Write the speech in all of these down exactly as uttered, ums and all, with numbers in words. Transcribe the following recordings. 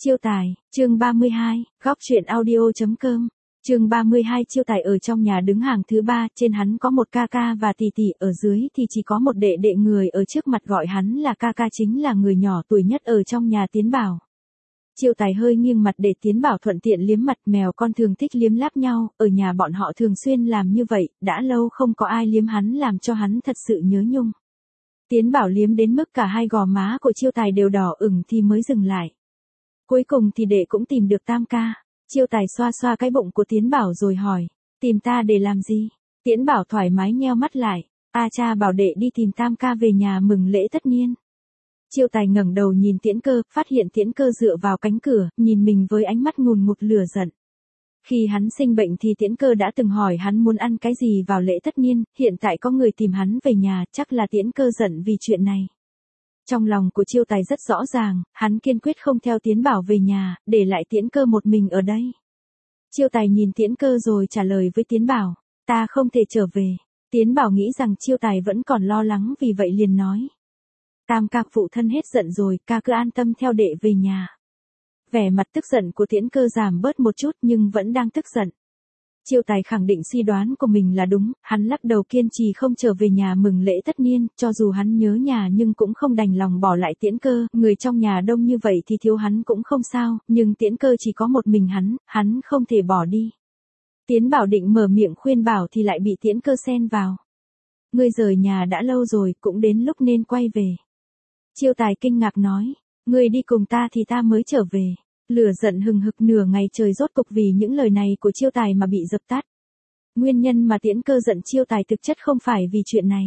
Chiêu tài, chương ba mươi hai, góc truyện audio.com. Chương ba mươi hai. Chiêu tài ở trong nhà đứng hàng thứ ba, trên hắn có một ca ca và tỷ tỷ, ở dưới thì chỉ có một đệ đệ, người ở trước mặt gọi hắn là ca ca chính là người nhỏ tuổi nhất ở trong nhà Tiến Bảo. Chiêu tài hơi nghiêng mặt để Tiến Bảo thuận tiện liếm mặt, mèo con thường thích liếm láp nhau, ở nhà bọn họ thường xuyên làm như vậy, đã lâu không có ai liếm hắn làm cho hắn thật sự nhớ nhung. Tiến Bảo liếm đến mức cả hai gò má của Chiêu tài đều đỏ ửng thì mới dừng lại. Cuối cùng thì đệ cũng tìm được Tam ca. Chiêu tài xoa xoa cái bụng của Tiến Bảo rồi hỏi, tìm ta để làm gì? Tiến Bảo thoải mái nheo mắt lại, a cha bảo đệ đi tìm Tam ca về nhà mừng lễ tất niên. Chiêu tài ngẩng đầu nhìn Tiễn Cơ, phát hiện Tiễn Cơ dựa vào cánh cửa, nhìn mình với ánh mắt ngùn ngụt lửa giận. Khi hắn sinh bệnh thì Tiễn Cơ đã từng hỏi hắn muốn ăn cái gì vào lễ tất niên, hiện tại có người tìm hắn về nhà, chắc là Tiễn Cơ giận vì chuyện này. Trong lòng của Chiêu tài rất rõ ràng, hắn kiên quyết không theo Tiến Bảo về nhà, để lại Tiễn Cơ một mình ở đây. Chiêu tài nhìn Tiễn Cơ rồi trả lời với Tiến Bảo, ta không thể trở về. Tiến Bảo nghĩ rằng Chiêu tài vẫn còn lo lắng, vì vậy liền nói, Tam ca phụ thân hết giận rồi, ca cứ an tâm theo đệ về nhà. Vẻ mặt tức giận của Tiễn Cơ giảm bớt một chút nhưng vẫn đang tức giận. Chiêu tài khẳng định suy đoán của mình là đúng, hắn lắc đầu kiên trì không trở về nhà mừng lễ tất niên, cho dù hắn nhớ nhà nhưng cũng không đành lòng bỏ lại Tiễn Cơ, người trong nhà đông như vậy thì thiếu hắn cũng không sao, nhưng Tiễn Cơ chỉ có một mình hắn, hắn không thể bỏ đi. Tiến Bảo định mở miệng khuyên bảo thì lại bị Tiễn Cơ xen vào. Ngươi rời nhà đã lâu rồi, cũng đến lúc nên quay về. Chiêu tài kinh ngạc nói, ngươi đi cùng ta thì ta mới trở về. Lửa giận hừng hực nửa ngày trời rốt cục vì những lời này của Chiêu tài mà bị dập tắt. Nguyên nhân mà Tiễn Cơ giận Chiêu tài thực chất không phải vì chuyện này.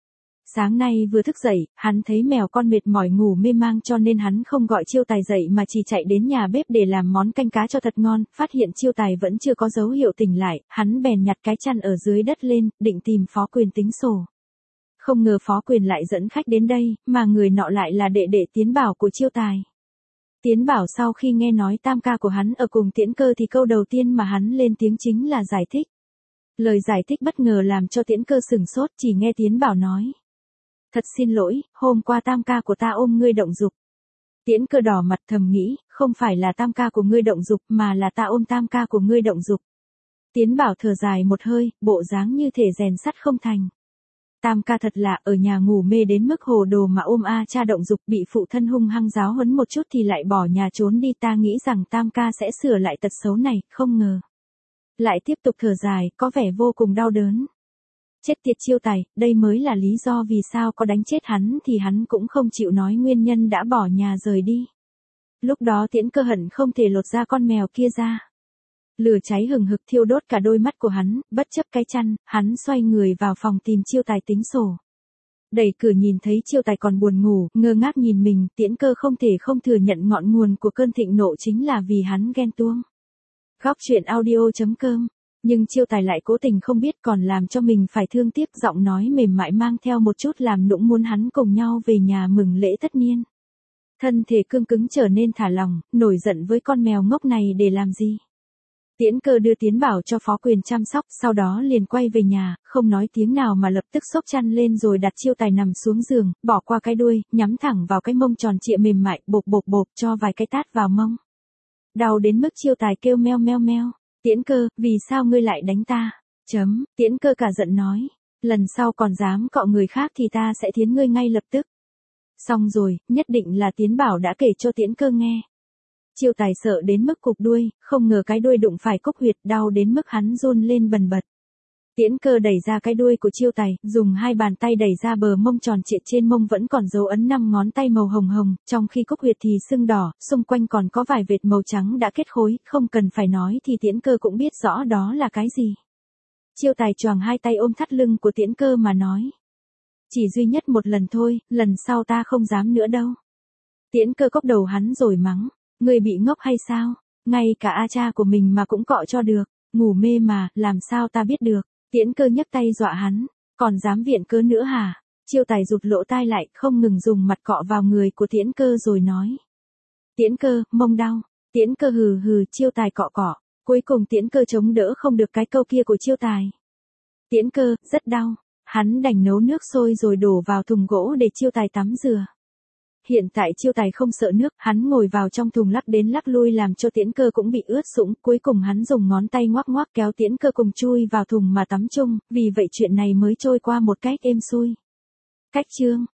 Sáng nay vừa thức dậy, hắn thấy mèo con mệt mỏi ngủ mê mang cho nên hắn không gọi Chiêu tài dậy mà chỉ chạy đến nhà bếp để làm món canh cá cho thật ngon, phát hiện Chiêu tài vẫn chưa có dấu hiệu tỉnh lại, hắn bèn nhặt cái chăn ở dưới đất lên, định tìm Phó Quyền tính sổ. Không ngờ Phó Quyền lại dẫn khách đến đây, mà người nọ lại là đệ đệ Tiến Bảo của Chiêu tài. Tiến Bảo sau khi nghe nói Tam ca của hắn ở cùng Tiễn Cơ thì câu đầu tiên mà hắn lên tiếng chính là giải thích. Lời giải thích bất ngờ làm cho Tiễn Cơ sửng sốt, chỉ nghe Tiến Bảo nói. Thật xin lỗi, hôm qua Tam ca của ta ôm ngươi động dục. Tiễn Cơ đỏ mặt thầm nghĩ, không phải là Tam ca của ngươi động dục mà là ta ôm Tam ca của ngươi động dục. Tiến Bảo thở dài một hơi, bộ dáng như thể rèn sắt không thành. Tam ca thật lạ, ở nhà ngủ mê đến mức hồ đồ mà ôm a cha động dục, bị phụ thân hung hăng giáo huấn một chút thì lại bỏ nhà trốn đi, ta nghĩ rằng Tam ca sẽ sửa lại tật xấu này, không ngờ. Lại tiếp tục thở dài, có vẻ vô cùng đau đớn. Chết tiệt Chiêu tài, đây mới là lý do vì sao có đánh chết hắn thì hắn cũng không chịu nói nguyên nhân đã bỏ nhà rời đi. Lúc đó Tiễn Cơ hận không thể lột ra con mèo kia ra. Lửa cháy hừng hực thiêu đốt cả đôi mắt của hắn, bất chấp cái chăn, hắn xoay người vào phòng tìm Chiêu tài tính sổ. Đẩy cửa nhìn thấy Chiêu tài còn buồn ngủ, ngơ ngác nhìn mình, Tiễn Cơ không thể không thừa nhận ngọn nguồn của cơn thịnh nộ chính là vì hắn ghen tuông. Góc truyện audio.com. Nhưng Chiêu tài lại cố tình không biết còn làm cho mình phải thương tiếc, giọng nói mềm mại mang theo một chút làm nũng muốn hắn cùng nhau về nhà mừng lễ tất niên. Thân thể cương cứng trở nên thả lỏng, nổi giận với con mèo ngốc này để làm gì. Tiễn Cơ đưa Tiến Bảo cho Phó Quyền chăm sóc, sau đó liền quay về nhà, không nói tiếng nào mà lập tức xốc chăn lên rồi đặt Chiêu tài nằm xuống giường, bỏ qua cái đuôi, nhắm thẳng vào cái mông tròn trịa mềm mại, bộp bộp bộp cho vài cái tát vào mông. Đau đến mức Chiêu tài kêu meo meo meo. Tiễn Cơ, vì sao ngươi lại đánh ta? Chấm, Tiễn Cơ cả giận nói, lần sau còn dám cọ người khác thì ta sẽ thiến ngươi ngay lập tức. Xong rồi, nhất định là Tiến Bảo đã kể cho Tiễn Cơ nghe. Chiêu tài sợ đến mức cụp đuôi, không ngờ cái đuôi đụng phải cúc huyệt, đau đến mức hắn run lên bần bật. Tiễn Cơ đẩy ra cái đuôi của Chiêu tài, dùng hai bàn tay đẩy ra bờ mông tròn trịa, trên mông vẫn còn dấu ấn năm ngón tay màu hồng hồng, trong khi cúc huyệt thì sưng đỏ, xung quanh còn có vài vệt màu trắng đã kết khối, không cần phải nói thì Tiễn Cơ cũng biết rõ đó là cái gì. Chiêu tài choàng hai tay ôm thắt lưng của Tiễn Cơ mà nói. Chỉ duy nhất một lần thôi, lần sau ta không dám nữa đâu. Tiễn Cơ cốc đầu hắn rồi mắng. Ngươi bị ngốc hay sao? Ngay cả a cha của mình mà cũng cọ cho được, ngủ mê mà, làm sao ta biết được? Tiễn Cơ nhấc tay dọa hắn, còn dám viện cớ nữa hả? Chiêu tài rụt lỗ tai lại, không ngừng dùng mặt cọ vào người của Tiễn Cơ rồi nói. Tiễn Cơ, mông đau. Tiễn Cơ hừ hừ, Chiêu tài cọ cọ, cuối cùng Tiễn Cơ chống đỡ không được cái câu kia của Chiêu tài. Tiễn Cơ, rất đau, hắn đành nấu nước sôi rồi đổ vào thùng gỗ để Chiêu tài tắm rửa. Hiện tại Chiêu Tài không sợ nước, hắn ngồi vào trong thùng lắc đến lắc lui làm cho Tiễn Cơ cũng bị ướt sũng, cuối cùng hắn dùng ngón tay ngoắc ngoắc kéo Tiễn Cơ cùng chui vào thùng mà tắm chung, vì vậy chuyện này mới trôi qua một cách êm xuôi. Cách chương